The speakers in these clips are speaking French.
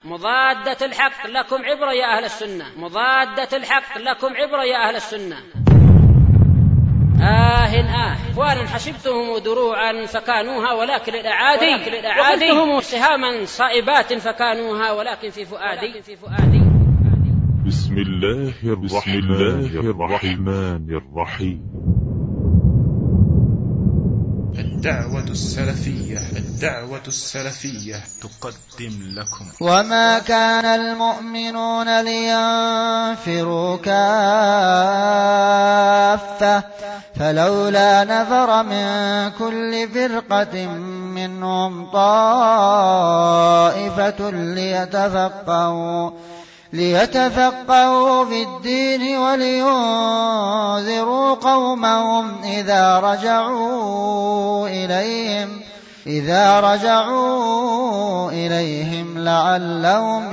مضادة الحق لكم عبرة يا أهل السنة، مضادة الحق لكم عبرة يا أهل السنة. إخوانا حسبتهم دروعا فكانوها ولكن الأعادي، وقلتهم سهاما صائبات فكانوها ولكن في فؤادي. بسم الله الرحمن الرحيم. الدعوة السلفية تقدم لكم. وما كان المؤمنون لينفروا كافة فلولا نفر من كل فرقة منهم طائفة ليتفقهوا في الدين ولينذروا قومهم إذا رجعوا إليهم لعلهم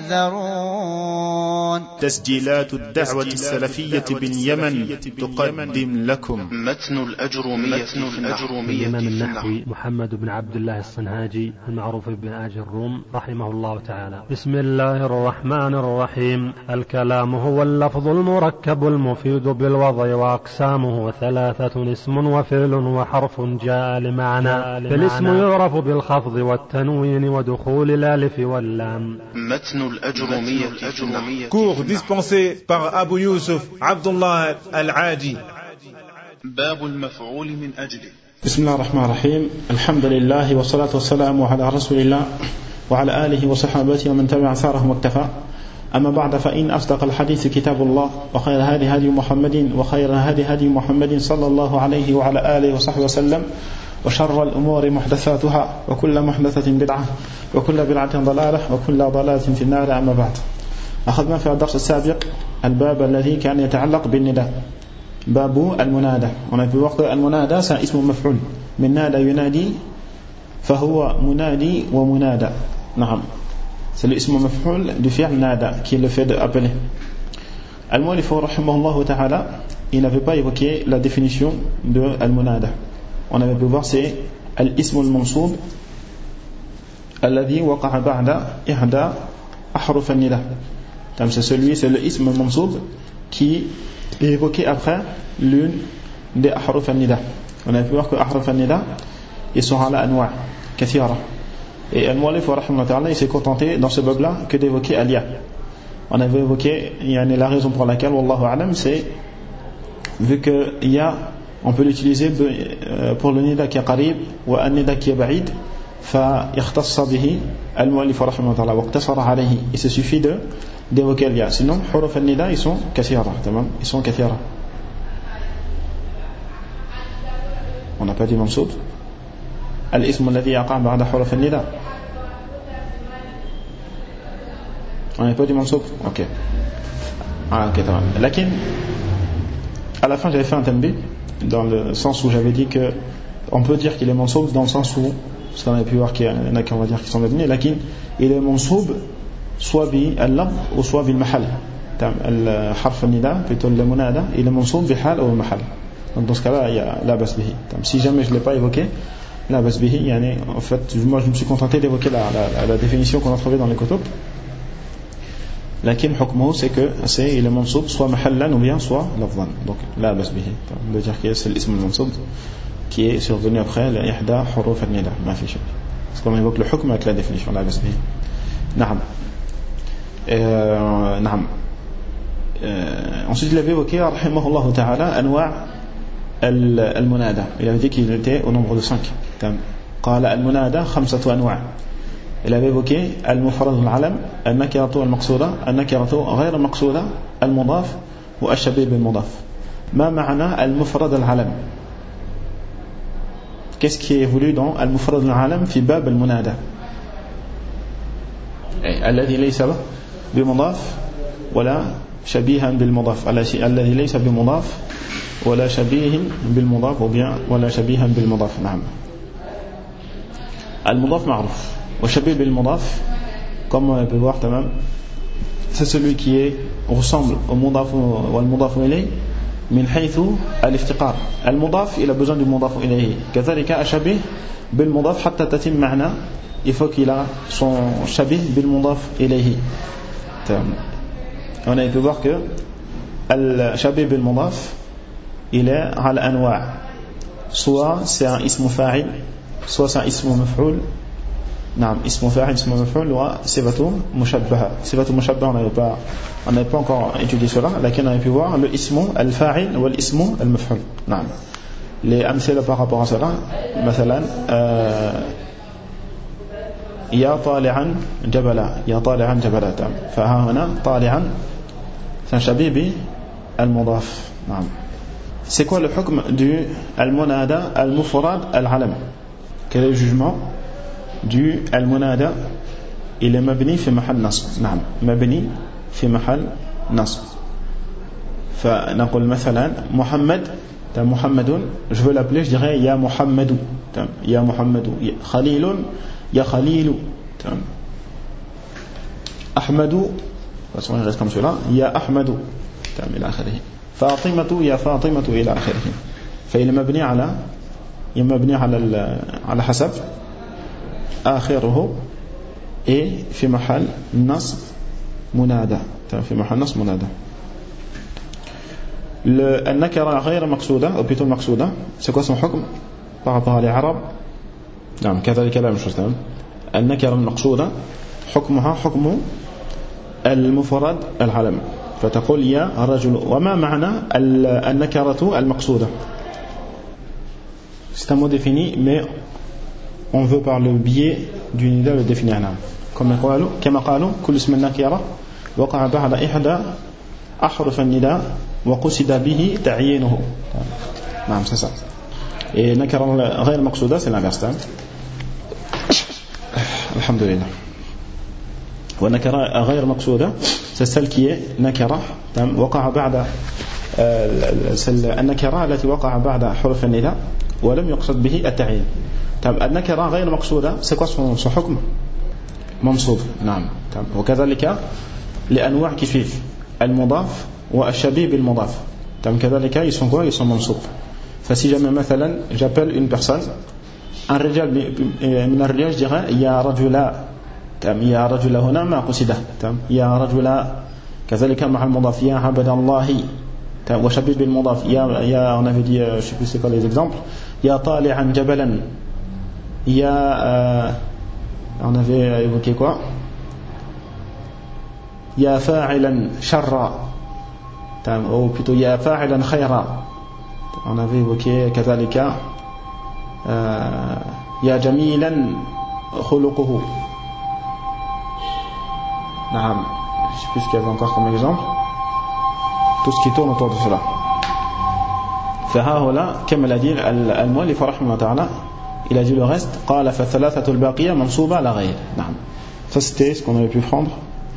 يحذرون. تسجيلات الدعوة السلفية باليمن تقدم لكم متن الأجرومية الإمام النحوي محمد بن عبد الله الصنهاجي المعروف بن آج الروم رحمه الله تعالى. بسم الله الرحمن الرحيم. الكلام هو اللفظ المركب المفيد بالوضع وأقسامه ثلاثة: اسم وفعل وحرف جاء لمعنى. فالاسم يعرف بالخفض والتنوين ودخول الألف واللام. متن الأجرومية. Cours dispensé par Abu Yusuf Abdullah Al-Adi. باب المفعول من أجله. بسم الله الرحمن الرحيم. الحمد لله والصلاة والسلام على رسول الله وعلى آله وصحبه ومن تبع أثرهم واكتفى. أما بعد، فإن أصدق الحديث كتاب الله وخير هدي محمد وخير هدي محمد صلى الله عليه وعلى آله وصحبه وسلم، وشر الأمور محدثاتها وكل محدثة بدعة وكل بدعة ضلالة وكل ضلالة في النار. أما بعد، أخذنا في الدرس السابق الباب الذي كان يتعلق بالنداء، باب المنادى. هنا في وقت المنادى اسم مفعول من نادى ينادي، فهو منادي ومنادى. نعم، c'est l'ism maf'ul du fi'l nada qui est le fait d'appeler. Al-Mu'allif rahimahullah ta'ala, il n'avait pas évoqué la définition de al-munada. On avait pu voir, c'est al-ism al-mansub alladhi waqa'a ba'da ihda ahruf an-nida. C'est le ism al-mansub qui est évoqué après l'une des ahruf an-nida. On avait pu voir que ahruf an-nida, ils sont ala anwa' kathira. Et Al-Mu'allif rahimahullah ta'ala, il s'est contenté dans ce bab-là que d'évoquer al-ya. On avait évoqué la raison pour laquelle, wallahu a'lam, c'est vu que ya, on peut l'utiliser pour le nida qui est qarib ou un nida qui est ba'id, fa ikhtassa bihi Al-Mu'allif rahimahullah ta'ala waqtasara alayhi. Il se suffit d'évoquer al-ya. Sinon, huruf al-nida, ils sont kathira. Ils sont kathira. On n'a pas dit mansoub. الاسم الذي يقع بعد حروف النداء. On n'est pas du mansoub. Ok. تمام. لكن à la fin j'avais fait un tanbih dans le sens où j'avais dit que on peut dire qu'il est mansoub dans le sens où, parce qu'on avait pu voir qu'il y en a qui on va dire qui sont devenus, lakin il est mansoub soit bi al-lafz ou soit bil mahal. الحرف النداء plutôt le munada, il est mansoub bil hal ou al mahal. Donc dans ce cas-là il y a la bas bihi. Si jamais je l'ai pas évoqué, la bas bihi, en fait, moi je me suis contenté d'évoquer la définition qu'on a trouvée dans les kutub. Lakin hukmuhu, c'est que il est mansoub soit mahallan ou bien soit lafzan. Donc la bas bihi, de dire que c'est l'ism al-mansoub qui est survenu après la ihda huruf al-nida, ma fi shay. Parce qu'on évoque le hukm avec la définition, la bas bihi. Naam. Naam. Ensuite il avait évoqué rahimahullah ta'ala anwa' al-munada. Il avait dit qu'il était au nombre de 5. قال المنادى 5 أنواع. Il avait évoqué المفرد العلم، النكرة المقصودة، النكرة غير المقصودة، المضاف والشبيه بالمضاف. ما معنى المفرد العلم؟ Qu'est-ce qui est voulu dans المفرد العلم في باب المنادى؟ الذي ليس بمضاف ولا شبيها بالمضاف، الذي ليس بمضاف ولا شبيه بالمضاف ولا شبيها بالمضاف. نعم. المضاف معروف والشبيه بالمضاف, comme on peut voir, c'est celui qui ressemble au mudaf ou al mudaf ilayh من حيث الافتقار. المضاف il a besoin du mudaf ilayh, كذلك الشبيه بالمضاف حتى تتم معنى il faut qu'il a son shabih bil mudaf ilayhi. On a pu voir que al shabih bil mudaf il est al anwa', soit c'est un ism fa'il, soit c'est un ism maf'ul. نعم اسم فاعل اسم مفعول وصفة مشبهة. صفة مشبهة on n'avait pas encore étudié cela, لكن on a pu voir le ism al-fa'il ou l'ism al-maf'ul. نعم les amthila par rapport à cela مثلا يا طالعا جبلا، يا طالعا جبلا. فها هنا طالعا c'est un shabih بالمضاف. نعم. C'est quoi le hukm du al-munada al-mufrad al-alam? Quel est le jugement du al-munada? Il est mabni fi mahal nasb. نعم مبني في محل نصب. فنقول مثلا محمد، محمد je veux l'appeler, je dirais ya Muhammadu. Ya Muhammadu. Khalilun ya Khalilu. Ahmadu, de toute façon il reste comme cela, ya Ahmadu إلى آخره. فاطمة يا فاطمة إلى آخره. فإن مبني على حسب آخره et في محل نصب منادى. في محل نصب منادى. النكرة غير مقصودة ou plutôt مقصودة, c'est quoi son حكم par rapport à l'Arab؟ نعم كذلك لا مش مسلم. النكرة المقصودة حكمها حكم المفرد العلم. فتقول يا رجل. وما معنى النكرة المقصودة؟ C'est un mot défini, mais on veut par le biais du nida le définir. كما قالوا كل اسم النكرة وقع بعد إحدى أحرف النداء وقصد به تعيينه. نعم c'est ça. Et nakara غير مقصودة c'est l'inverse. Alhamdulillah. ونكرة غير مقصودة c'est celle qui est nakara وقع بعد النكرة التي وقع بعد حرف النداء ولم يقصد به التعيين. النكرة غير مقصودة c'est quoi son حكم؟ منصوب. نعم. وكذلك لأنواع qui suivent المضاف والشبيه بالمضاف. كذلك ils sont quoi? Ils sont منصوب. فسي jamais مثلا j'appelle une personne un رجال من الرجال je dirais يا رجلا. يا رجلا هنا ما قصده. يا رجلا. كذلك مع المضاف يا عبد الله. وشبيه بالمضاف يا on avait dit je sais plus c'est quoi les exemples. يا طالعا جبلا. يا on avait évoqué quoi? يا فاعلا شرا ou plutôt يا فاعلا خيرا. on avait évoqué كذلك يا جميلا خلقه. نعم je sais plus ce qu'il y avait encore comme exemple, tout ce qui tourne autour de cela. فها هنا كما l'a dit المؤلف رحمه الله تعالى, il a dit le reste. قال فالثلاثة الباقية منصوبة على غير. نعم. Ça c'était ce qu'on avait pu prendre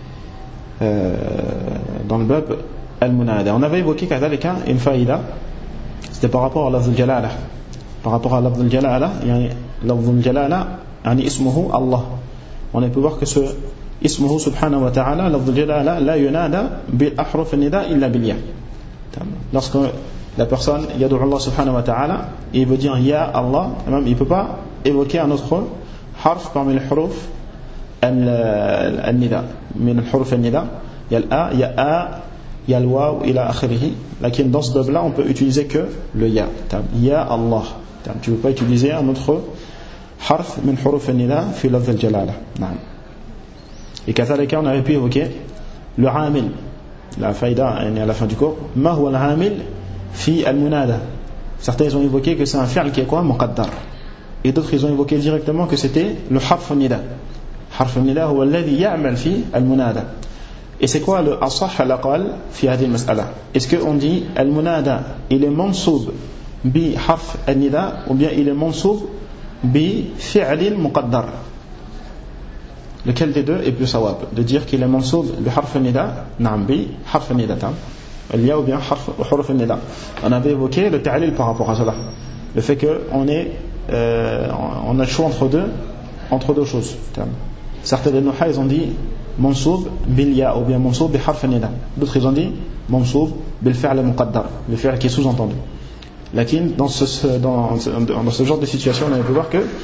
dans le bab al-munada. On avait évoqué كذلك une faïda, c'était par rapport à lafz al-jalala. Par rapport à lafz al-jalala, يعني lafz al-jalala يعني اسمه الله. On a pu voir que ce اسمه سبحانه وتعالى lafz al-jalala لا ينادى بالأحرف النداء إلا بالياء. Lorsque la personne yad'u Allah subhanahu wa ta'ala, il veut dire ya Allah, même il ne peut pas évoquer un autre harf parmi les huruf al-nida. من الحروف الندا il y a l'a, il y a a, il y a le waw ila akhirih. Lakin dans ce bab là on peut utiliser que le ya. Ya Allah. Tu ne peux pas utiliser un autre harf من حروف الندا في لفظ الجلالة. نعم. Et كذلك on avait pu évoquer le amil. La faïda à la fin du cours. ما هو العامل في المنادى. Certains ils ont évoqué que c'est un fi'l qui est quoi? Muqaddar. Et d'autres ils ont évoqué directement que c'était le harf al-nida. harf al-nida هو الذي يعمل في المنادى. Et c'est quoi le asah al-aqal في هذه المسألة? Est-ce qu'on dit al-munada il est mansoub bi harf al-nida ou bien il est mansoub bi fi'l muqaddar? Lequel des deux est plus sawab? De dire qu'il est mansoub bi harf al-nida, نعم bi harf al-nida. Il y a ou bien huruf al-nida. On avait évoqué le ta'lil par rapport à cela. Le fait qu'on on a le choix entre deux choses. Certains des nuha ils ont dit mansoub bil ya ou bien mansoub bi harf al-nida. D'autres ils ont dit mansoub bil fi'l muqaddar, le fi'l qui est sous-entendu. Lakin dans ce genre de situation on a pu voir que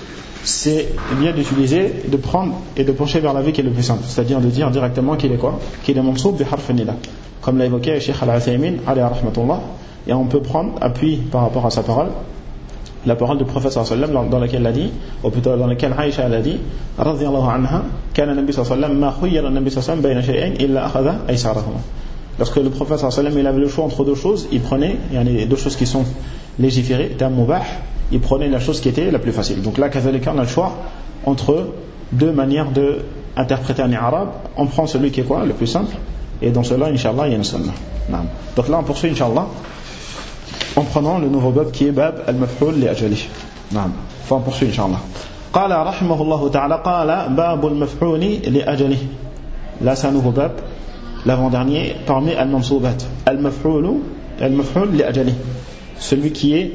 c'est bien d'utiliser, de prendre et de pencher vers la vie qui est le plus simple, c'est-à-dire de dire directement qu'il est quoi, qu'il est mansoub bi harf nida, comme l'a évoqué Cheikh Al-Uthaymin alayhi rahmatullah. Et on peut prendre appui par rapport à sa parole, la parole du prophète sallallahu alayhi wa sallam, dans laquelle il a dit, ou plutôt dans laquelle Aïcha a dit radiyallahu anha, kana nabi sallallahu alayhi wa sallam ma khuyyara nabi sallallahu alayhi wa sallam bayna shay'ain illa akhadha aysarahuma. Lorsque le prophète sallallahu alayhi wa sallam il avait le choix entre deux choses, il prenait, il y a deux choses qui sont légiférées, tam mubah, il prenait la chose qui était la plus facile. Donc là, kazalika, on a le choix entre deux manières d'interpréter en arabe. On prend celui qui est quoi, le plus simple, et dans cela, inshallah, il y a une sunna. Donc là, on poursuit, inshallah, en prenant le nouveau bab qui est bab al-maf'ul li ajali. Enfin, on poursuit, inshallah. قال رحمه الله تعالى قال باب المفعول لأجله. Là, c'est un nouveau bab, l'avant-dernier, parmi al-mansoubat. Al-maf'ul li ajali. Celui qui est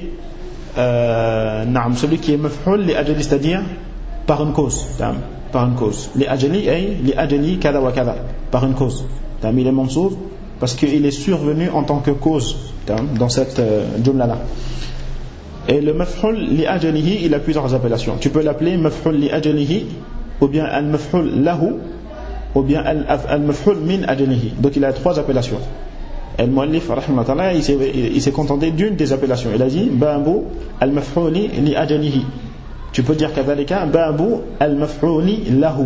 celui qui est maf'ul li ajali, c'est-à-dire par une cause, par une cause. Li ajali kada wa kada, par une cause. Il est mansoub parce qu'il est survenu en tant que cause dans cette jumla là. Et le maf'ul li ajalihi, il a plusieurs appellations. Tu peux l'appeler maf'ul li ajalihi, ou bien al maf'ul lahu, ou bien al maf'ul min ajalihi. Donc il a trois appellations. Al-Muallif rahimahullah il s'est contenté d'une des appellations. Il a dit babu al-maf'uli li ajalihi. Tu peux dire kadhalika babu al-maf'uli lahu,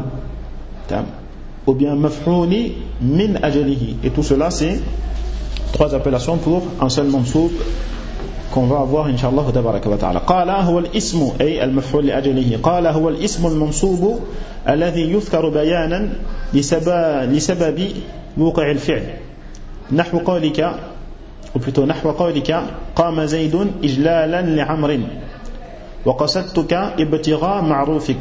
ou bien maf'uli min ajalihi. Et tout cela c'est trois appellations pour un seul mansoub qu'on va avoir inshallah tabaraka wa ta'ala. Qala huwa al-ismu ay al-maf'ul li ajalihi. Qala huwa al-ismu al-mansub alladhi yuzkaru bayanan li sababi wuqi' al-fi'l. نحو قولك ou plutôt نحو قولك قام زيد إجلالا لعمر وقصدتك ابتغاء معروفك.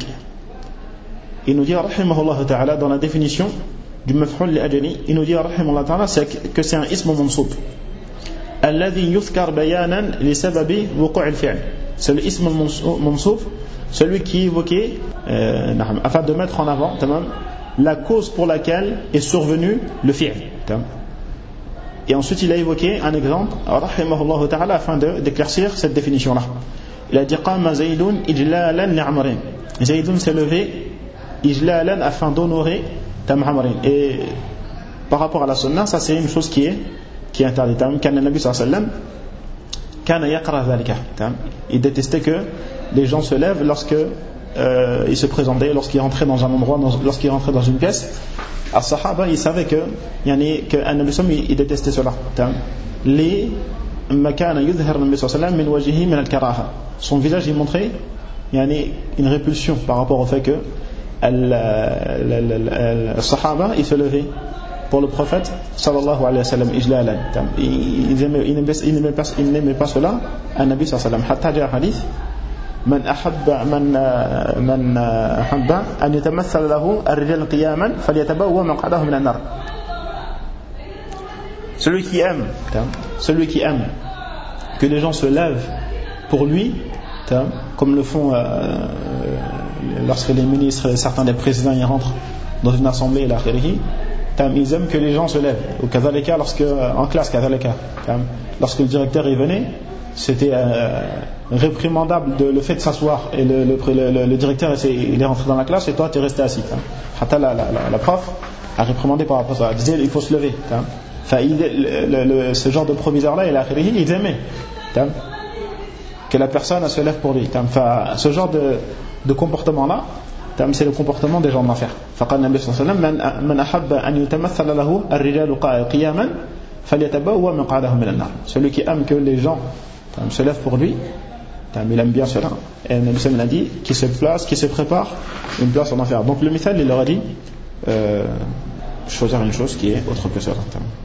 Il nous dit rahimahullah ta'ala dans la définition du maf'ul li ajali, il nous dit rahimahullah ta'ala que c'est un ism mansoub alladhi yuzkar bayanan li sababi wuqu' al-fi'l. C'est le ism mansoub, celui qui est évoqué afin de mettre en avant la cause pour laquelle est survenu le fi'l. Et ensuite il a évoqué un exemple rahimahullah ta'ala afin d'éclaircir cette définition là. Il a dit qama zaydun ijlalan li amrin. Zaydun s'est levé ijlalan afin d'honorer tam amrin. Et par rapport à la sunna, ça c'est une chose qui est interdite. Kana nabi sallallahu alayhi wa sallam kana yaqra dhalika. Il détestait que les gens se lèvent lorsque il se présentait, lorsqu'il rentrait dans un endroit, lorsqu'il rentrait dans une pièce. As-Sahaba, ils savaient que Nabi sallam il détestait cela. Les makana yudhhir Nabi sallam min wajhihi min al-karaha. Son visage il montrait une répulsion par rapport au fait que As-Sahaba ils se levaient pour le prophète sallallahu alayhi wa sallam ijlalan. Il n'aimait pas cela à Nabi sallallahu alayhi wa sallam. Hatta ja'a hadith من أحب أن يتمثل له الرجال قياما فليتبوأ مقعده من النار. Celui qui aime que les gens se lèvent pour lui, comme le font lorsque les ministres, certains des présidents ils rentrent dans une assemblée, ils aiment que les gens se lèvent. Ou kadhalika, en classe, lorsque le directeur y venait, c'était réprimandable le fait de s'asseoir, et le directeur il est rentré dans la classe et toi tu es resté assis. Hatta la prof a réprimandé par rapport à ça, elle disait il faut se lever. Ce genre de proviseur là ils aimaient que la personne se lève pour lui. Ce genre de comportement là c'est le comportement des gens d'enfer. فقال النبي صلى الله عليه وسلم من أحب أن يتمثل له الرجال قياما فليتبوأ مقعده من النار. Celui qui aime que les gens se lève pour lui, il aime bien cela. Et le Nabi sallam a dit qu'il se prépare une place en enfer. Donc le mithal il leur a dit choisir une chose qui est autre que cela.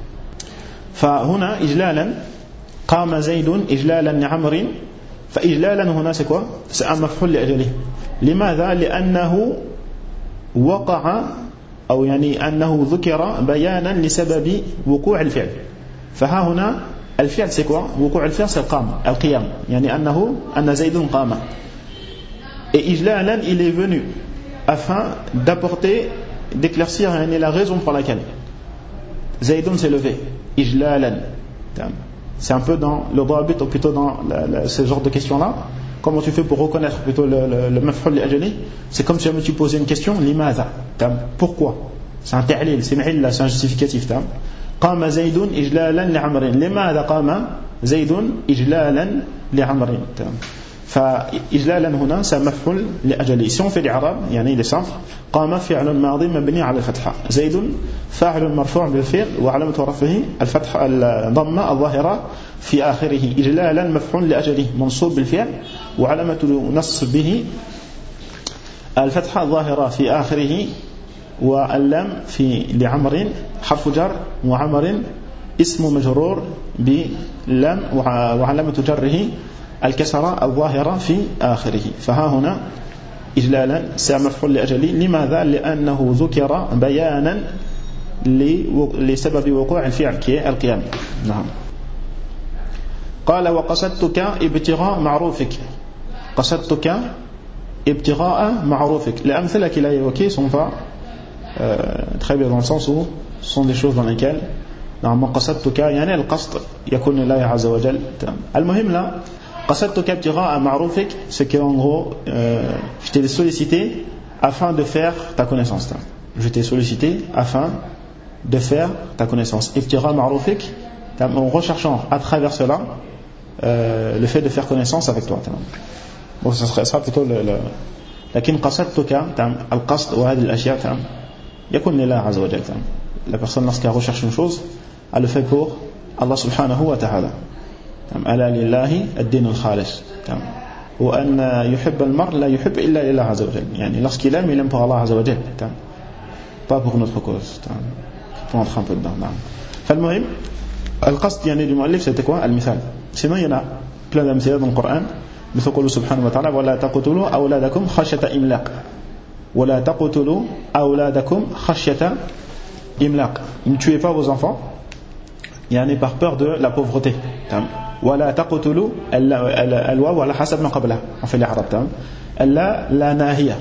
فهنا إجلالا قام زيد إجلالا لعمر. فإجلالا هنا c'est quoi? C'est un maf'ul لأجله. لماذا؟ لأنه وقع أو أنه ذكر بيانا لسبب وقوع الفعل. فها هنا الفعل c'est quoi? وقوع الفعل c'est القيام أن زيد قام. Et ijlalan il est venu afin d'éclaircir la raison pour laquelle Zaydun s'est levé. Ijlalan, c'est un peu dans le dhabit, ou plutôt dans ce genre de questions là comment tu fais pour reconnaître plutôt le maf'ul li ajali? C'est comme si jamais tu posais une question, limadha, pourquoi? C'est un ta'lil, c'est un justificatif. قام زيد إجلالا لعمر. لماذا قام زيد إجلالا لعمر؟ فإجلالا هنا سمفعول لأجله. Si on fait l'إعراب يعني il est simple. قام فعل ماضي مبني على الفتحة. زيد فاعل مرفوع بالفعل وعلامة رفعه الفتحة الضمة الظاهرة في آخره. إجلالا مفعول لأجله منصوب بالفعل وعلامة نصبه الفتحة الظاهرة في آخره واللام في لعمر حرف جر وعمر اسم مجرور بلام وعلامة جره الكسرة الظاهرة في آخره. فها هنا إجلالا سمفعول لأجله. لماذا؟ لأنه ذكر بيانا لسبب وقوع الفعل كي القيام. نعم. قال وقصدتك ابتغاء معروفك. قصدتك ابتغاء معروفك. الأمثلة qu'il a évoquées sont pas très bien dans le sens où ce sont des choses dans lesquelles normalement قصدتك يعني القصد يكون لله عز وجل. المهم là قصدتك ابتغاء معروفك, c'est qu'en gros je t'ai sollicité afin de faire ta connaissance. Je t'ai sollicité afin de faire ta connaissance. ابتغاء معروفك, en recherchant à travers cela le fait de faire connaissance avec toi. Bon, ça sera plutôt لكن قصدتك القصد وهذه الأشياء يكون لله عز وجل. La personne lorsqu'elle recherche une chose, elle le fait pour Allah subhanahu wa ta'ala. ألا لله الدين الخالص. وأن يحب المرء لا يحب إلا لله عز وجل. يعني lorsqu'il aime, il aime pour Allah عز وجل, pas pour notre cause. Pour entrer un peu dedans. فالمهم القصد يعني المؤلف c'était quoi المثال. Sinon il y en a plein d'amthila dans le Coran. مثل قوله سبحانه وتعالى ولا تقتلوا أولادكم خشية إملاق. ولا تقتلوا أولادكم خشية إملاق. Ne tuez pas vos enfants يعني par peur de la pauvreté. ولا تقتلوا الواو على حسب ما قبلها في الإعراب. لا ناهية.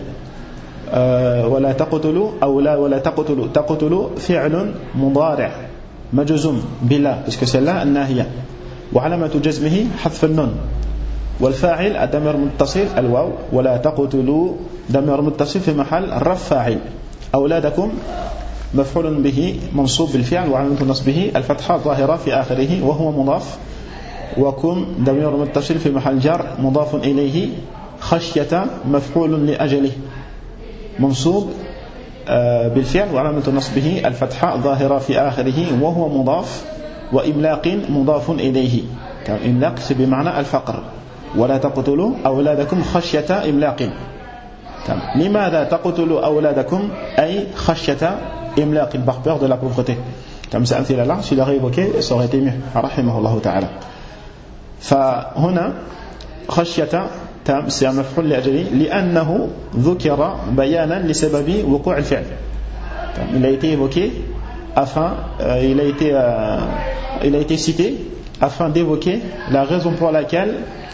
ولا تقتلوا ولا تقتلوا فعل مضارع مجزوم بلا parce que c'est là الناهية وعلامة جزمه حذف النون والفاعل الضمير متصل الواو ولا تقتلوا ضمير متصل في محل رفع فاعل. أولادكم مفعول به منصوب بالفعل وعلامة نصبه الفتحة الظاهرة في آخره وهو مضاف. وكم ضمير متصل في محل جر مضاف إليه. خشية مفعول لأجله منصوب بالفعل وعلامة نصبه الفتحة الظاهرة في آخره وهو مضاف. وإملاق مضاف إليه. إملاق بمعنى الفقر. ولا تقتلوا أولادكم خشية إملاق. لماذا تقتلوا أولادكم أي خشية إملاق par peur de la pauvreté. C'est un tel là, s'il l'aurait évoqué, ça aurait été mieux. رحمه الله تعالى. فهنا خشية c'est un مفعول لأجله لأنه ذكر بيانا لسبب وقوع الفعل. Il a été évoqué afin, il a été cité afin d'évoquer la raison pour laquelle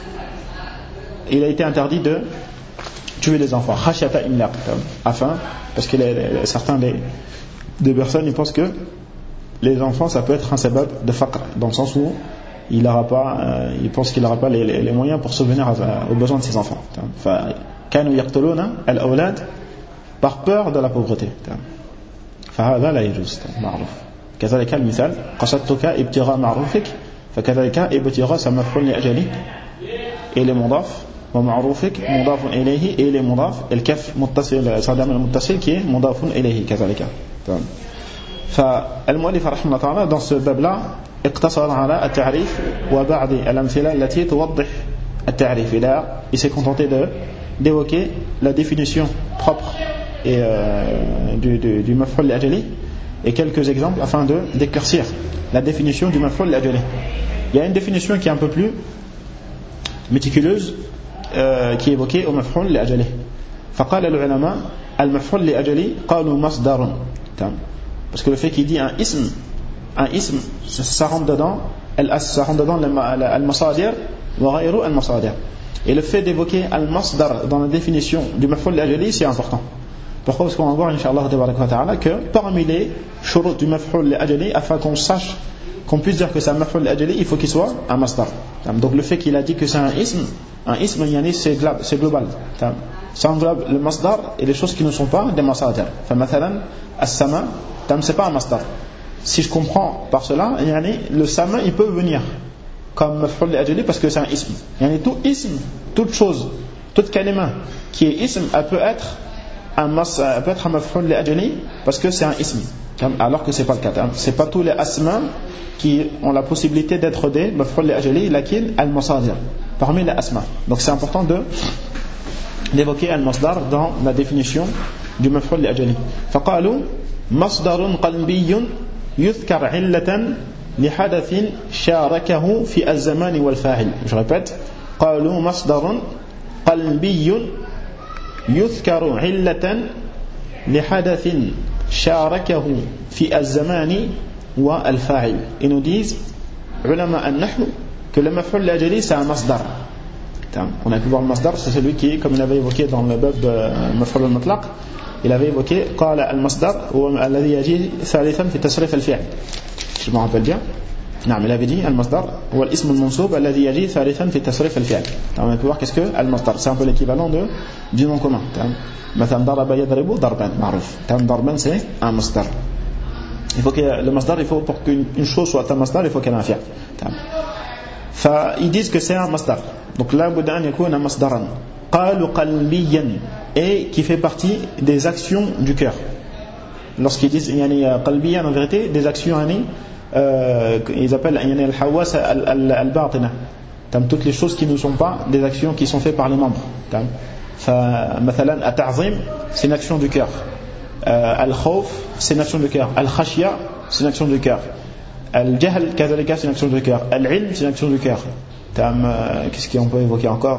il a été interdit de tuer les enfants. Khashiyata imlaq. Afin, parce que certains des personnes ils pensent que les enfants ça peut être un sabab de faqr, dans le sens où il pense qu'il n'aura pas les moyens pour subvenir aux besoins de ses enfants. كانوا يقتلون الأولاد par peur de la pauvreté. فهذا لا يجوز. معروف. كذلك المثال قصدتك ابتغاء معروفك. فكذلك ابتغاء سمفعول لأجله إلى مضاف ومعروفك مضاف إليه إلى مضاف. الكف متصل صادم المتصل qui est مضاف إليه كذلك. فالمؤلف رحمه الله تعالى dans ce bab là اقتصر على التعريف وبعض الأمثلة التي توضح التعريف. Il s'est contenté d'évoquer la définition propre et du maf'ul l'ajali et quelques exemples afin d'éclaircir la définition du maf'ul l'ajali. Il y a une définition qui est un peu plus méticuleuse qui est évoquée au maf'ul l'ajali. فقال العلماء المفعول لأجلي قالوا مصدر. Parce que le fait qu'il dit un ism ça rentre dedans al-masadir wa ghayru al-masadir. Et le fait d'évoquer al-masdar dans la définition du maf'ul l'ajali c'est important. Pourquoi? Parce qu'on va voir incha'Allah ta'ala que parmi les shurut du maf'ul l'ajali, afin qu'on sache, qu'on puisse dire que c'est un maf'ul l'ajali, il faut qu'il soit un masdar. Donc le fait qu'il a dit que c'est un ism, Un ism, c'est global. Ça englobe le masdar et les choses qui ne sont pas des masadar. فمثلا السماء c'est pas un masdar. Si je comprends par cela, le sama il peut venir comme maf'ul li ajli parce que c'est un ism. Tout ism, toute chose, toute kalima qui est ism, elle peut être un maf'ul li ajli parce que c'est un ism. Alors que c'est pas le cas. C'est pas tous les asma qui ont la possibilité d'être des maf'ul li ajli, lakin al-masadir parmi les asma. Donc c'est important d'évoquer al-masdar dans la définition du maf'ul li ajli. فقالوا مصدر قلبي يذكر علة لحدث شاركه في الزمان والفاعل. Je répète, قالوا مصدر قلبي يذكر علة لحدث شاركه في الزمان والفاعل. Ils nous disent علماء النحو que le maf'ul li ajli c'est un masdar. On a pu voir le masdar, c'est celui qui, comme il avait évoqué dans le bab maf'ul al-mutlaq, il avait évoqué قال المصدر هو الذي يجي ثالثا في تصريف الفعل. Je me rappelle bien. نعم, il avait dit المصدر هو الاسم المنصوب الذي يجي ثالثا في تصريف الفعل. On a pu voir qu'est-ce que المصدر, c'est un peu l'équivalent du nom commun. مثلا ضرب يضرب ضربا معروف. ضربا c'est un masdar. Il faut que le masdar, il faut pour qu'une chose soit un masdar, il faut qu'elle ait un fi'l. Ils disent que c'est un masdar. Donc là, bud'an yakuna masdaran. Qalu qalbiyan, et qui fait partie des actions du cœur. Lorsqu'ils disent qalbiyan, en vérité, des actions, ils appellent al-hawas al-batina. Toutes les choses qui ne sont pas des actions qui sont faites par les membres. مثلا التعظيم c'est une action du cœur. Al-khawf c'est une action du cœur. Al-khashya c'est une action du cœur. Al-jahl كذلك c'est une action du cœur. Al-ilm c'est une action du cœur. Qu'est-ce qu'on peut évoquer encore?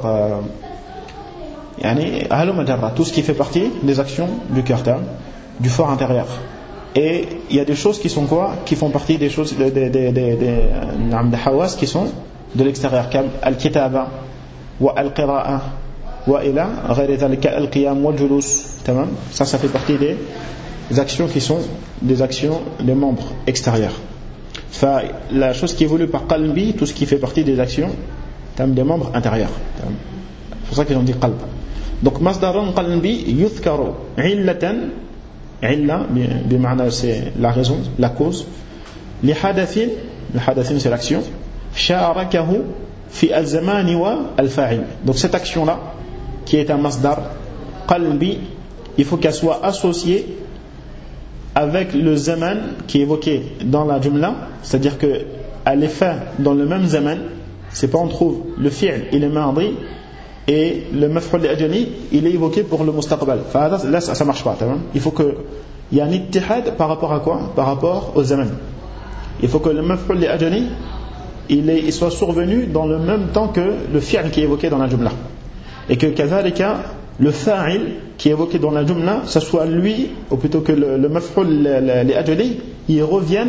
Tout ce qui fait partie des actions du cœur, du fort intérieur. Et il y a des choses qui sont quoi? Qui font partie des choses des hawas qui sont de l'extérieur, comme al-kitaba wa al-qira'a wa ila ghayri dhalika al-qiyam wal julus. Ça fait partie des actions qui sont des actions des membres extérieurs. La chose qui est voulue par qalbi, tout ce qui fait partie des actions des membres intérieurs. C'est pour ça qu'ils ont dit qalb. Donc masdarun qalbi yuthkaru illatan, illa bima'na c'est la raison, la cause, li hadathin, le hadathin c'est l'action, sharakahu fi al-zamani wa al-fa'il. Donc cette action là qui est un masdar qalbi, il faut qu'elle soit associée avec le zaman qui est évoqué dans la jumla, c'est-à-dire qu'elle est faite dans le même zaman. C'est pas on trouve le fi'l il est madi et le maf'ul li ajli il est évoqué pour le mustaqbal. Là ça marche pas. Il faut que il y a un ittihad par rapport à quoi? Par rapport au zaman. Il faut que le maf'ul li ajli il soit survenu dans le même temps que le fi'l qui est évoqué dans la jumla, et que kadhalika le fa'il qui est évoqué dans la jumla, ça soit lui, ou plutôt que le maf'ul li ajli, il revienne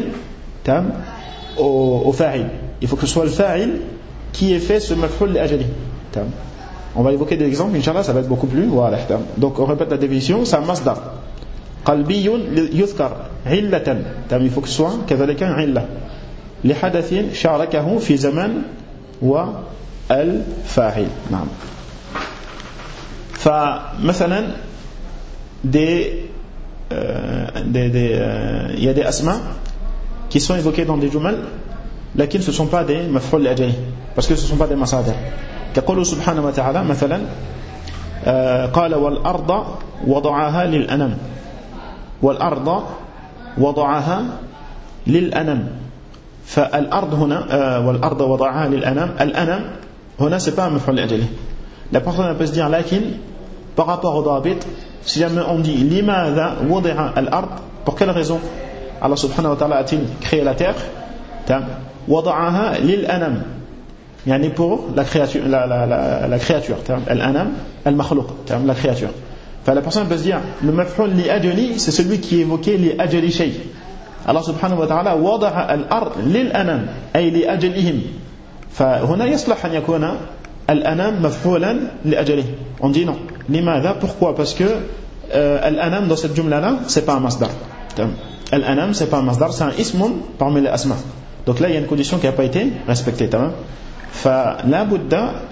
au fa'il. Il faut que ce soit le fa'il qui ait fait ce maf'ul li ajli. On va évoquer des exemples, Inch'Allah, ça va être beaucoup plus. Voilà. Donc on répète la définition, c'est un masdar. Qalbiyun yuzkar illatan. Il faut que ce soit kadhalika illa. Li hadathin sharakahu fi zaman wa al-fa'il. Naam. فمثلا il y a des asma qui sont évoqués dans des jumal, laquelle ce ne sont pas des maf'ul li ajli, parce que ce ne sont pas des masadir. كقوله سبحانه وتعالى مثلا قال والأرض وضعها للأنام. والأرض وضعها للأنام. فالأرض هنا والأرض وضعها للأنام. الأنام هنا c'est pas un maf'ul li ajli. La personne peut se dire lakin par rapport au dabit, si jamais on dit limadha wadi'a al-ard, pour quelle raison Allah subhanahu wa ta'ala a-t-il créé la terre? Wada'aha lil-anam, yani pour la créature, la créature, al-anam, al-makhluq, la créature. Enfin, la personne peut se dire le maf'ul li ajli, c'est celui qui évoquait li ajli shay. Allah subhanahu wa ta'ala wada'a al-ard lil-anam, ay li ajlihim. فهنا يصلح أن يكون Al-anam maf'ulan li ajli. On dit non. Limadha? Pourquoi? Parce que al-anam dans cette jumla là, c'est pas un masdar. Al-anam c'est pas un masdar, c'est un ismun parmi les asma. Donc là il y a une condition qui n'a pas été respectée. Fa la budda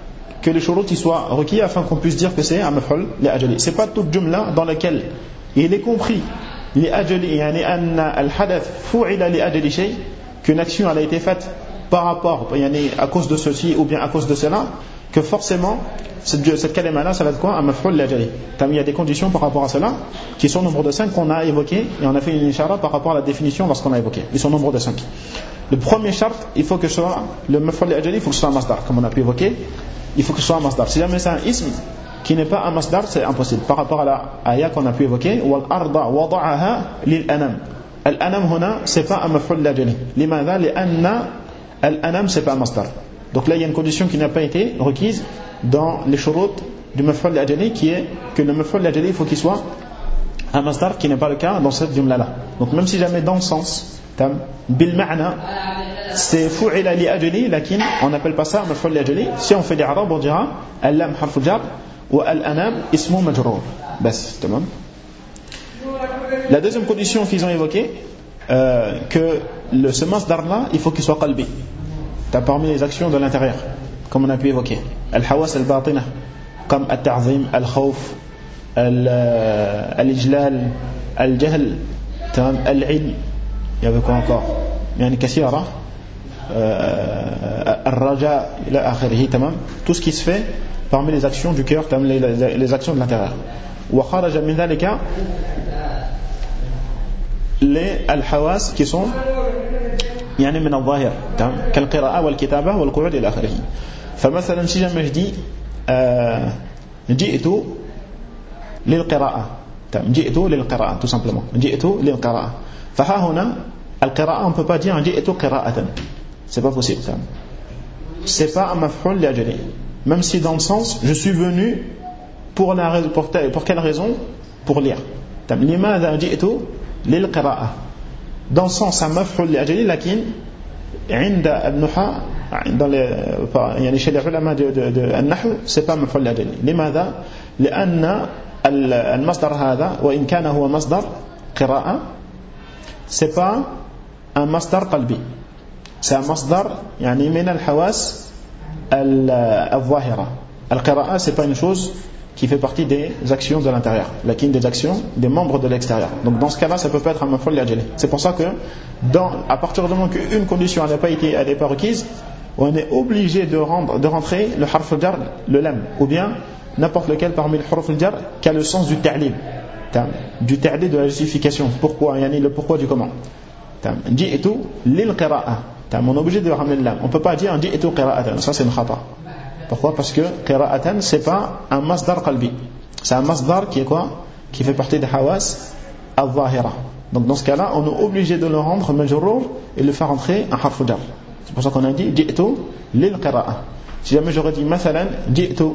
que les shurut soient requis afin qu'on puisse dire que c'est un maf'ul li ajali. C'est pas toute jumla dans laquelle il est compris li ajali, yani anna al-hadath fu'ila li ajali shay, qu'une action elle a été faite par rapport, yani à cause de ceci ou bien à cause de cela, que forcément cette kalima là ça va être quoi? Un maf'ul li ajali. Il y a des conditions par rapport à cela qui sont au nombre de 5 qu'on a évoqué, et on a fait une ishara par rapport à la définition lorsqu'on a évoqué. Ils sont au nombre de 5. Le premier charte, il faut que ce soit le maf'ul li ajali, il faut que ce soit un masdar, comme on a pu évoquer. Il faut que ce soit un masdar. Si jamais c'est un ism qui n'est pas un masdar, c'est impossible. Par rapport à la ayah qu'on a pu évoquer, wal arda wada'aha lil anam. Al anam huna, c'est pas un maf'ul li ajali. Limadha li anna al anam, c'est pas un masdar. Donc là il y a une condition qui n'a pas été requise dans les shurut du maf'ul li ajali, qui est que le maf'ul li ajali, il faut qu'il soit un masdar, qui n'est pas le cas dans cette jumla là. Donc même si jamais dans le sens bil ma'na c'est fu'ila li ajali, lakin on n'appelle pas ça maf'ul li ajali. Si on fait des arabes, on dira al-lam harf jar wa al-anam ismu majrur. Bas, tamam. La deuxième condition qu'ils ont évoquée, que ce masdar là, il faut qu'il soit qalbi. Parmi les actions de l'intérieur, comme on a pu évoquer, al-hawas al-batina, comme al-ta'zim, al-khawf, al-ijlal, al-jahl, al-ilm. Il y avait quoi encore? يعني كثيرة الرجاء إلى آخره. تمام. Tout ce qui se fait parmi les actions du cœur, les actions de l'intérieur. وخرج من ذلك les الحواس qui sont يعني من الظاهر كالقراءة والكتابة والقعود إلى آخره. فمثلا si jamais je dis جئت للقراءة، جئت للقراءة tout simplement، جئت للقراءة. فها هنا القراءة on ne peut pas dire جئت قراءة، c'est pas possible. C'est pas un maf'ul li ajali, même si dans le sens je suis venu pour quelle raison? Pour lire. لماذا جئت للقراءة؟ dans le sens un maf'ul li ajali, lakin عند النحاة يعني chez les ulama de النحو c'est pas maf'ul li ajali. لماذا؟ لأن المصدر هذا وإن كان هو مصدر قراءة c'est pas un masdar qalbi, c'est un masdar يعني من الحواس الظاهرة. القراءة c'est pas une chose qui fait partie des actions de l'intérieur, lakin des actions des membres de l'extérieur. Donc dans ce cas-là ça peut pas être un maf'ul li ajali. C'est pour ça que à partir du moment qu'une condition n'a pas été requise, on est obligé de rentrer le harf al-jar, le lam, ou bien n'importe lequel parmi les huruf al-jar qui a le sens du ta'lil, de la justification. Pourquoi? Yani le pourquoi du comment. Ji'tu lil qira'a. On est obligé de ramener le lam. On ne peut pas dire ji'tu qira'atan. Ça c'est une khata. Pourquoi? Parce que qira'atan c'est pas un masdar qalbi. C'est un masdar qui est quoi? Qui fait partie des hawas al-zahira. Donc dans ce cas-là, on est obligé de le rendre majrur et le faire entrer en harf jar. C'est pour ça qu'on a dit ji'tu lil qira'a. Si jamais j'aurais dit mathalan ji'tu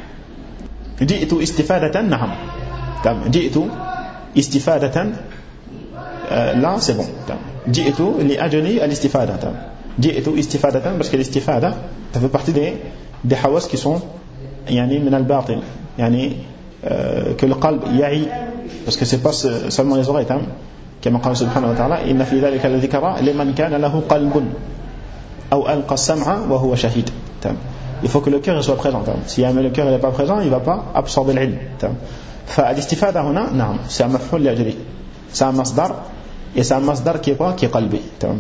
istifadatan, na'am. جئت استفادة là c'est bon. جئت لأجل الاستفادة. جئت استفادة parce que l'estifada ça fait partie des hawas qui sont يعني من الباطن يعني que le qalb ya'i, parce que c'est pas seulement les oreilles. كما قال سبحانه وتعالى إن في ذلك لذكرى لمن كان له قلب أو ألقى السمع وهو شهيد. Il faut que le cœur soit présent. Si le cœur n'est pas présent, il ne va pas absorber l'ilm. فالاستفادة هنا نعم c'est un مفعول لأجله, c'est un masdar, et c'est un masdar qui est quoi? Qui est qalbi.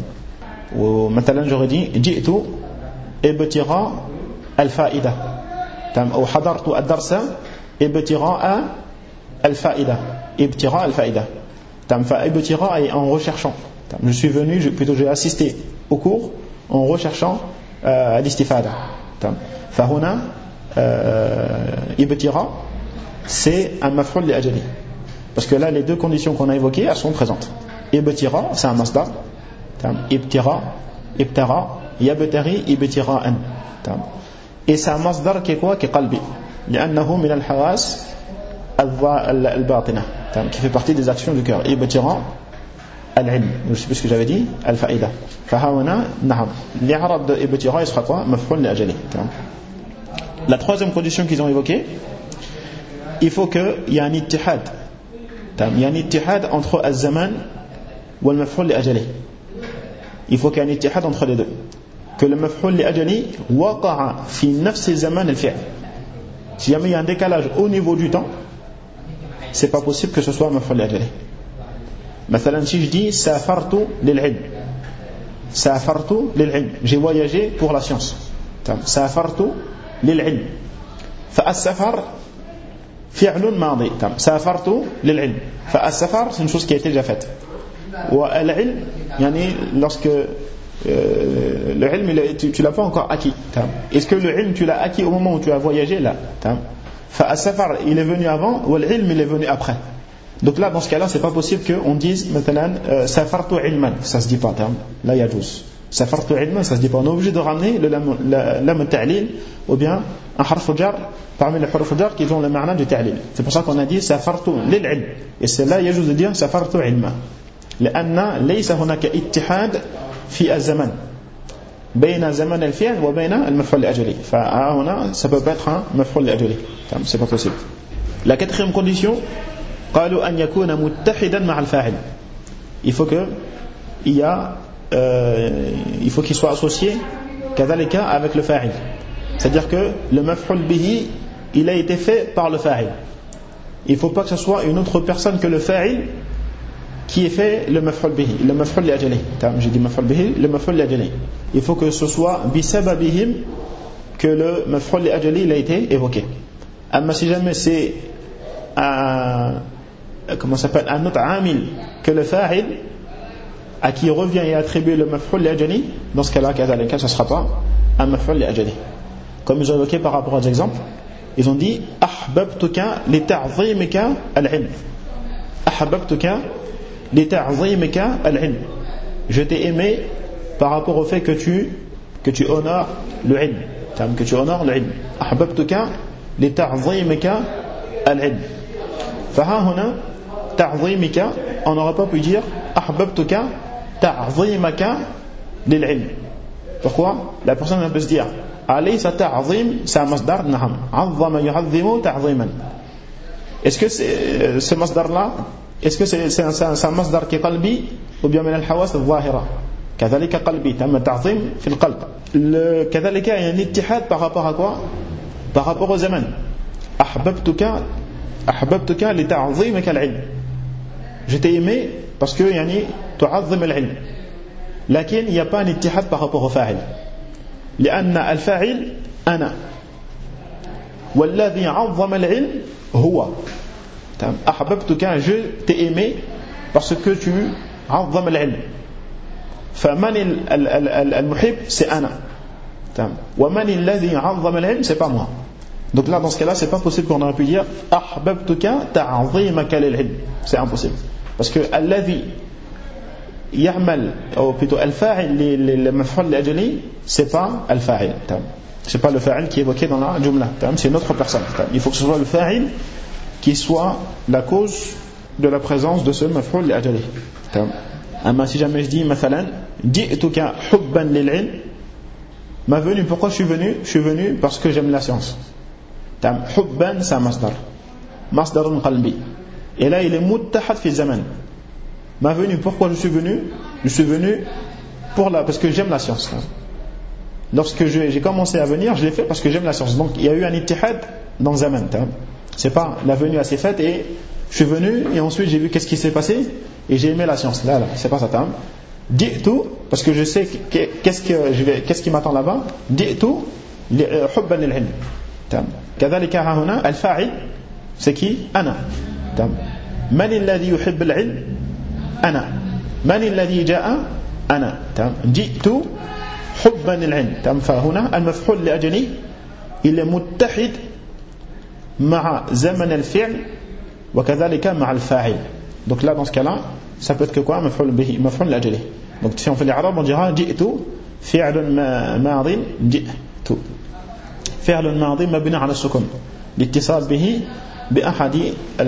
ومثلا j'aurais dit جئت ابتغاء الفائدة أو حضرت الدرس ابتغاء الفائدة. ابتغاء الفائدة فابتغاء est en recherchant. Je suis venu, j'ai assisté au cours en recherchant الاستفادة. فهنا ابتغاء c'est un maf'ul li ajali, parce que là les deux conditions qu'on a évoquées elles sont présentes. Ibtira c'est un masdar, ibtira, ibtara, yabtari, ibtira'an, et c'est un masdar qui est quoi? Qui est qalbi, لأنه من الحواس الباطنة, qui fait partie des actions du cœur. Ibtira al-ilm, je sais plus ce que j'avais dit, al-fa'ida. فهنا نعم l'irab de ibtira il sera quoi? Maf'ul li ajali. La troisième condition qu'ils ont évoquée, il faut qu'il y ait un ittihad. Il y a un ittihad entre al-zaman ou le maf'ul li ajali. Il faut qu'il y ait un ittihad entre les deux. Que le maf'ul li ajali waqa'a fi nafsi zaman al-fi'l. Si jamais il y a un décalage au niveau du temps, c'est pas possible que ce soit maf'ul li ajali. مثلا si je dis safartu lil'ilm, safartu lil'ilm, j'ai voyagé pour la science. safartu lil'ilm, فالسفر فعل ماضي. safartu lil'ilm, فالسفر c'est une chose qui a été déjà faite. والعلم يعني lorsque le ilm tu l'as pas encore acquis. Est-ce que le ilm tu l'as acquis au moment où tu as voyagé? Là. فالسفر il est venu avant ou l'ilm il est venu après. Donc là dans ce cas-là c'est pas possible qu'on dise مثلا سافرت علما, ça se dit pas. Là يجوز سافرت علما, ça se dit pas. On est obligé de ramener le lam ta'lil ou bien un harf jar parmi les harf jar qui ont le ma'na du ta'lil. C'est pour ça qu'on a dit سافرت للعلم, et c'est là يجوز de dire سافرت علما لأن ليس هناك اتحاد في الزمن بين زمن الفعل وبين المفعول لأجله. فهنا ça peut pas être un مفعول لأجله, c'est pas possible. La quatrième condition, قالوا أن يكون متحدا مع الفاعل. Il faut qu'il soit associé كذلك avec le fa'il. C'est-à-dire que le maf'ul bihi il a été fait par le fa'il. Il ne faut pas que ce soit une autre personne que le fa'il qui ait fait le maf'ul bihi, le maf'ul li ajali. J'ai dit maf'ul bihi, le maf'ul li ajali. Il faut que ce soit bisababihim que le maf'ul li ajali il a été évoqué. Mais si jamais c'est un autre amil que le fa'il à qui revient et attribué le maf'ul li ajali, dans ce cas-là, ça ne sera pas un maf'ul li ajali. Comme ils ont évoqué par rapport aux exemples, ils ont dit ahbabtuka li ta'zimika al-ilm. Ahbabtuka li ta'zimika al-ilm. Je t'ai aimé par rapport au fait que tu honores le ilm, que tu honores le ilm. ahbabtuka li ta'zimika al-ilm. Faha huna ta'zimika, on n'aurait pas pu dire ahbabtuka ta'zimaka lil-ilm. Pourquoi? La personne peut se dire alaysa ta'zim, c'est un masdar, na'am, 'azzama yu'azzimu ta'ziman. Est-ce que ce masdar là, est-ce que c'est un masdar qui est qalbi ou bien min al-hawas al-zahira? كذلك قلبي, تم التعظيم في القلب. كذلك il y a un ittihad par rapport à quoi? Par rapport au zaman. ahbabtuka li ta'zimika al-ilm. Je t'ai aimé parce que yani tu'azzim al-ilm. لكن il n'y a pas un ittihad par rapport au fa'il. لأن الفاعل أنا والذي عظم العلم هو. أحببتك, je t'ai aimé parce que tu عظم العلم. فمن المحب c'est أنا. ومن الذي عظم العلم c'est pas moi. Donc là dans ce cas-là c'est pas possible qu'on aurait pu dire أحببتك تعظيمك للعلم. C'est impossible parce que الذي يعمل ou plutôt الفاعل للمفعول لأجله c'est pas الفاعل, c'est pas le fa'il qui est évoqué dans la jumla, c'est une autre personne. Il faut que ce soit le fa'il qui soit la cause de la présence de ce maf'ul لأجله. Mais si jamais je dis مثلا جئتك حبا للعلم, ma venue, pourquoi je suis venu parce que j'aime la science. حبا c'est un masdar qalbi, et là il est muttahad fi zaman. Ma venue, pourquoi je suis venu parce que j'aime la science. Lorsque j'ai commencé à venir, je l'ai fait parce que j'aime la science. Donc il y a eu un ittihad dans zaman. C'est pas la venue a s'est faite et je suis venu et ensuite j'ai vu qu'est-ce qui s'est passé et j'ai aimé la science. Là, c'est pas ça. Di'tu, parce que je sais qu'est-ce qui m'attend là-bas. Di'tu hubban lil-ilm. كذلك هنا الفاعل c'est qui? أنا. من الذي يحب العلم؟ أنا. من الذي جاء؟ أنا. جئت حبا للعلم. فهنا المفعول لأجله il est متحد مع زمن الفعل وكذلك مع الفاعل. Donc là dans ce cas-là ça peut être que quoi? مفعول به, مفعول لأجله. Donc si on fait l'Arab on dira جئت فعل ماض, جئت فعل ماض مبني على السكون لاتصال به بأحد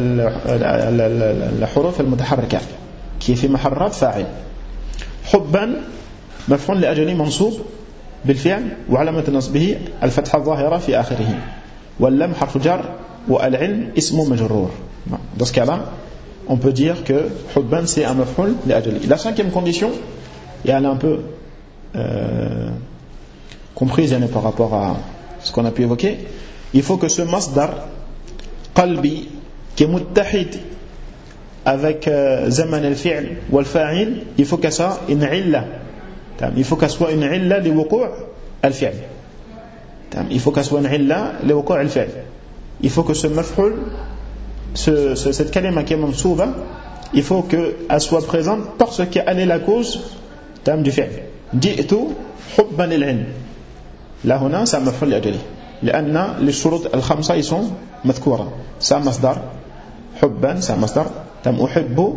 الحروف المتحركة qui est في محل رفع فاعل. حبا مفعول لأجله منصوب بالفعل وعلامة نصبه الفتحة الظاهرة في آخره واللام حرف جر والعلم اسم مجرور. Dans ce cas-là on peut dire que حبا c'est un مفعول لأجله. La cinquième condition, et elle est un peu comprise par rapport à ce qu'on a pu évoquer, il faut que ce masdar qalbi qui est muttahid avec zaman al-fi'l wal fa'il, il faut que ça une illa. Il faut qu'elle soit une illa li wuqu' al-fi'l. Il faut qu'elle soit une illa li wuqu' al-fi'l. Il faut que ce maf'ul, cette kalima qui est mansouba, il faut qu'elle soit présente parce qu'elle est la cause du fi'l. Ji'tu hubban lil-'ilm. Là هنا c'est un maf'ul li-ajli. لأن الشروط الخمسة ils sont مذكورة. C'est un masdar. حبا c'est un masdar. أحب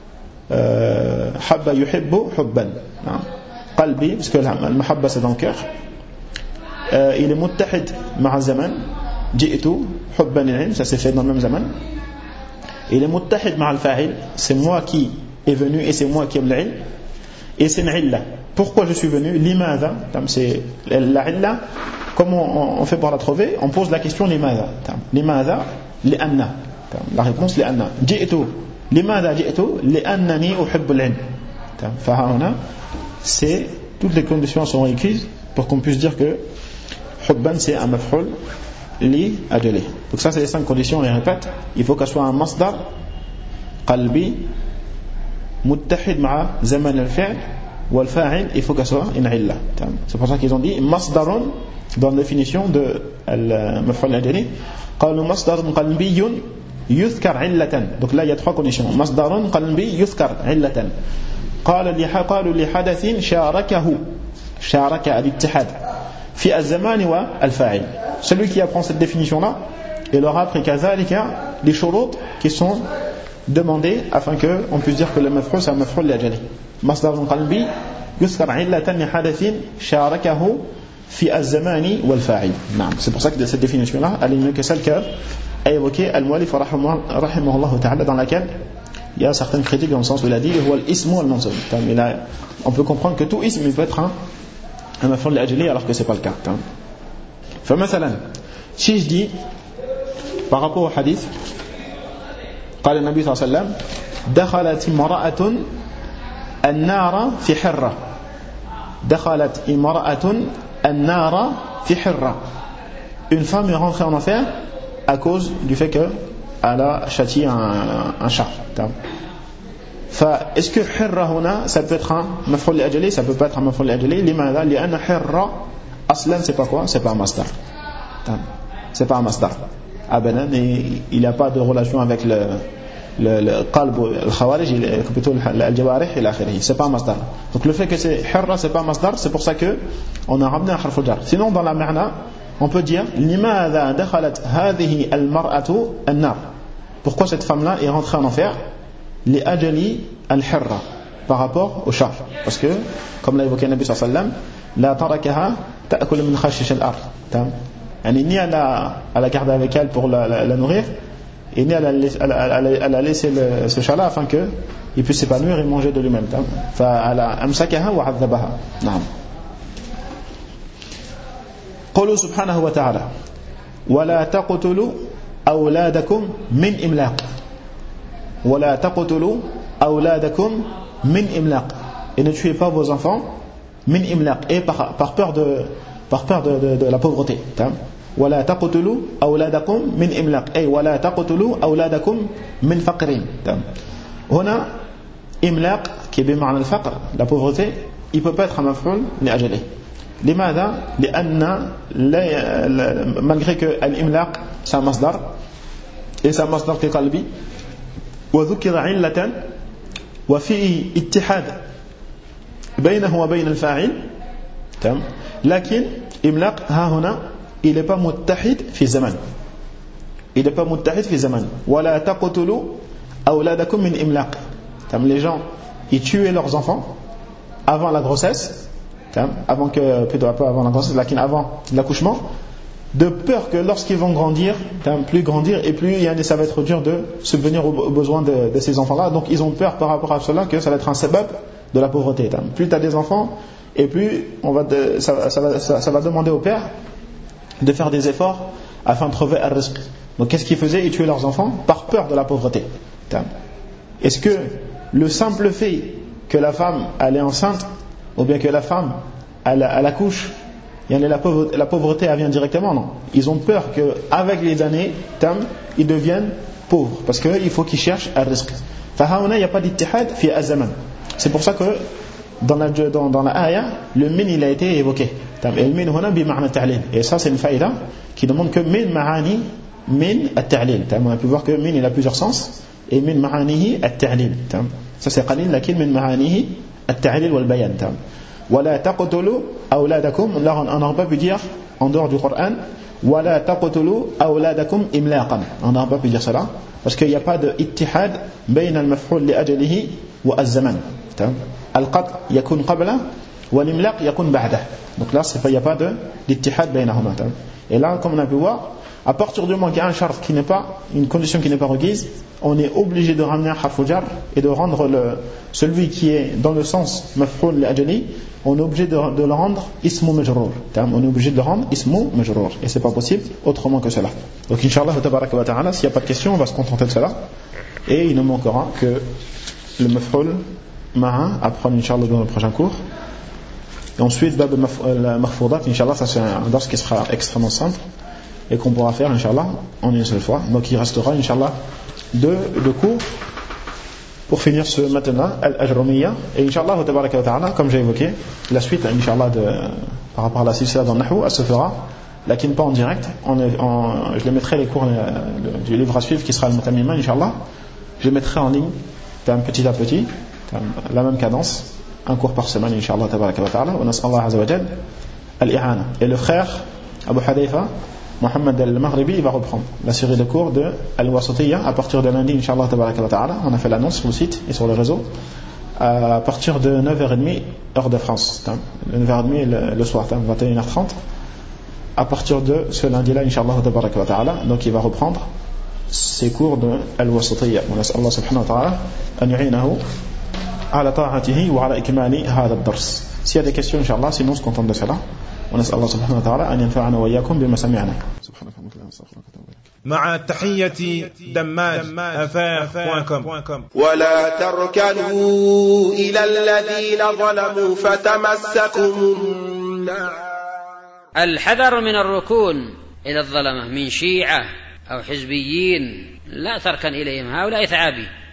حب يحب حبا. قلبي parce que المحبة c'est dans le cœur. Il est muttahid مع الزمن. جئت حبا للعلم, ça s'est fait dans le même zaman. Il est muttahid مع الفاعل, c'est moi qui est venu et c'est moi qui aime l'ilm. Et c'est une illa. Pourquoi je suis venu? Limadha, c'est la illa. Comment on fait pour la trouver? On pose la question limadha. Limadha, li'anna. La réponse li'anna. Ji'tu. Limadha ji'tu? Li'annani uhibbu al-'ilm. Fahana, c'est toutes les conditions sont requises pour qu'on puisse dire que hubban c'est un maf'ul li ajali. Donc ça c'est les 5 conditions, on les répète. Il faut qu'elle soit un masdar qalbi muttahid ma'a zaman al-fi'l wal fa'il, il faut qu'elle soit une illa. C'est pour ça qu'ils ont dit masdarun dans la définition de al-maf'ul ajali. قالوا مصدر قلبي يذكر علة. Donc là il y a 3 conditions. مصدر قلبي يذكر علة. قالوا لحدث شارك الاتحاد في الزمان والفاعل. Celui qui apprend cette définition là, il aura appris كذلك les shurut qui sont demandés afin que on puisse dire que le maf'ul c'est un maf'ul li-ajali. مصدر قلبي يذكر علة لحدث شاركه في الزمان والفاعل. نعم, c'est pour ça que cette définition là elle est mieux que celle qu'a évoqué al-Mu'allif rahimahullah ta'ala, dans laquelle il y a certaines critiques dans le sens où il a dit huwa al-ism wal-mansub. On peut comprendre que tout ism peut être un maf'ul li-ajali alors que c'est pas le cas. فمثلا si je dis par rapport au hadith قال النبي صلى الله عليه وسلم دخلت امرأة النار في حرة. دخلت امرأة النار في حرة. Une femme est rentrée en enfer à cause du fait qu'elle a châtié un chat. Est-ce que حرة هنا ça peut être un مفعول لأجله? Ça peut pas être un مفعول لأجله. لماذا؟ لأن حرة أصلا c'est pas quoi? C'est pas un masdar. C'est pas un masdar. Abadan, il n'a pas de relation avec le qalb, le khawarij, plutôt al-jawarih et l'akhirih. C'est pas un masdar. Donc le fait que c'est hirra, c'est pas un masdar, c'est pour ça que on a ramené un harf jar. Sinon dans la ma'na, on peut dire limadha dakhalat hadhihi al-mar'atu an-nar. Pourquoi cette femme là est rentrée en enfer? Li ajali al-hirra, par rapport au chat. Parce que comme l'a évoqué le Nabi sallallahu alayhi wa sallam, la tarakaha ta'kul min khashish al-ard. Ni elle a gardé avec elle pour la nourrir, et ni elle a laissé ce chat-là afin qu'il puisse s'épanouir et manger de lui-même. فَأَلَا أَمْسَكَهَا وَعَذَّبَهَا. نعم. قوله سبحانه وتعالى ولا تقتلوا أولادكم من إملاق. ولا تقتلوا أولادكم من إملاق. Et ne tuez pas vos enfants min imlaq, et par peur de la pauvreté. ولا تقتلوا أولادكم من إملاق أي ولا تقتلوا أولادكم من فقر. هنا إملاق qui est بمعنى الفقر, la pauvreté, il peut pas être un maf'ul لأجله. لماذا؟ لأن malgré que الإملاق c'est un masdar, et c'est un masdar qui est qalbi, وذكر علة وفيه اتحاد بينه وبين الفاعل. لكن إملاق ها هنا il n'est pas muttahid fi zaman. Il n'est pas muttahid fi zaman. ولا تقتلوا أولادكم من إملاق. Les gens ils tuaient leurs enfants avant la grossesse, avant que, plutôt pas avant la grossesse, mais avant l'accouchement, de peur que lorsqu'ils vont grandir, plus grandir et plus ça va être dur de subvenir aux besoins de ces enfants-là. Donc ils ont peur par rapport à cela que ça va être un sabab de la pauvreté. Plus tu as des enfants, et plus ça va demander au père de faire des efforts afin de trouver un rizq. Donc qu'est-ce qu'ils faisaient? Ils tuaient leurs enfants par peur de la pauvreté. Est-ce que le simple fait que la femme elle est enceinte, ou bien que la femme elle accouche La pauvreté elle vient directement, non. Ils ont peur qu'avec les années, ils deviennent pauvres. Parce qu'il faut qu'ils cherchent un risque. Il n'y a pas d'ittihad fi az-zaman. C'est pour ça que dans la ayah, le min il a été évoqué. Et le min huna bi ma'na ta'lil. Et ça c'est une faïda qui demande que min ma'ani min at-ta'lil. On a pu voir que min il a plusieurs sens. Et min ma'anihi at-ta'lil. Ça c'est qalil, lakin min ma'anihi at-ta'lil wal bayan. ولا تقتلوا أولادكم. Là on n'aurait pas pu dire en dehors du Coran ولا تقتلوا أولادكم إملاقا. On n'aurait pas pu dire cela parce qu'il n'y a pas d'ittihad بين المفعول لأجله والزمان. القتل يكون قبله والإملاق يكون بعده. Donc là il n'y a pas d'ittihad بينهما. Et là comme on a pu voir, à partir du moment qu'il y a un shart qui n'est pas une condition qui n'est pas requise, on est obligé de ramener un harf jar et de rendre celui qui est dans le sens maf'ul li-ajli, on est obligé de le rendre ismu majrour. On est obligé de le rendre ismu majrour et c'est pas possible autrement que cela. Donc inshallah tabaraka wa ta'ala, s'il n'y a pas de questions, on va se contenter de cela et il ne manquera que le maf'ul ma'a à prendre inshallah dans le prochain cours. Et ensuite bab al-makhfoudat, inshallah, ça c'est un dars qui sera extrêmement simple et qu'on pourra faire inshallah en une seule fois. Donc il restera inshallah deux cours pour finir ce matin-là al-ajrumiyya et inshallah tabaraka wa ta'ala, comme j'ai évoqué la suite inshallah par rapport à la silsila dans le nahwu, elle se fera lakin pas en direct. Je les mettrai les cours du livre à suivre qui sera al-Mutammima inshallah, je les mettrai en ligne petit à petit, la même cadence, un cours par semaine inshallah tabaraka wa ta'ala. Wa nas'allahu azza wa jalla al-i'ana. Et le frère Abu Hadayfa Mohamed al-Maghribi, il va reprendre la série de cours de Al-Wasatiyya à partir de lundi, inshallah tabaraka wa ta'ala. On a fait l'annonce sur le site et sur le réseau à partir de 9h30 heure de France, 9h30 le soir, 21h30 à partir de ce lundi-là, inshallah tabaraka wa ta'ala. Donc il va reprendre ses cours de Al-Wasatiyya. On laisse Allah subhanahu wa ta'ala an yu'inahu ala ta'atihi wa ala ikmali hadha ad-dars. S'il y a des questions, inshallah, sinon on se contente de cela. ونسأل الله سبحانه وتعالى أن ينفعنا وإياكم بما سمعنا. مع تحية دماج@affaires.com. ولا تركنوا إلى الذين ظلموا فتمسكم النار. الحذر من الركون إلى الظلمة من شيعة أو حزبيين، لا تركن إليهم، هؤلاء ثعابي.